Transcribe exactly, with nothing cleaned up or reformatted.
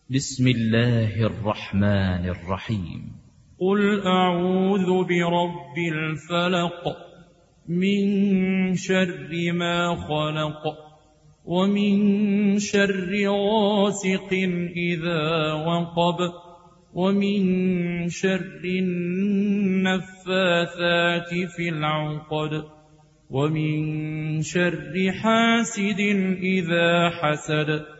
بسم الله الرحمن الرحيم. قل أعوذ برب الفلق من شر ما خلق ومن شر غاسق إذا وقب ومن شر النفاثات في العقد ومن شر حاسد إذا حسد.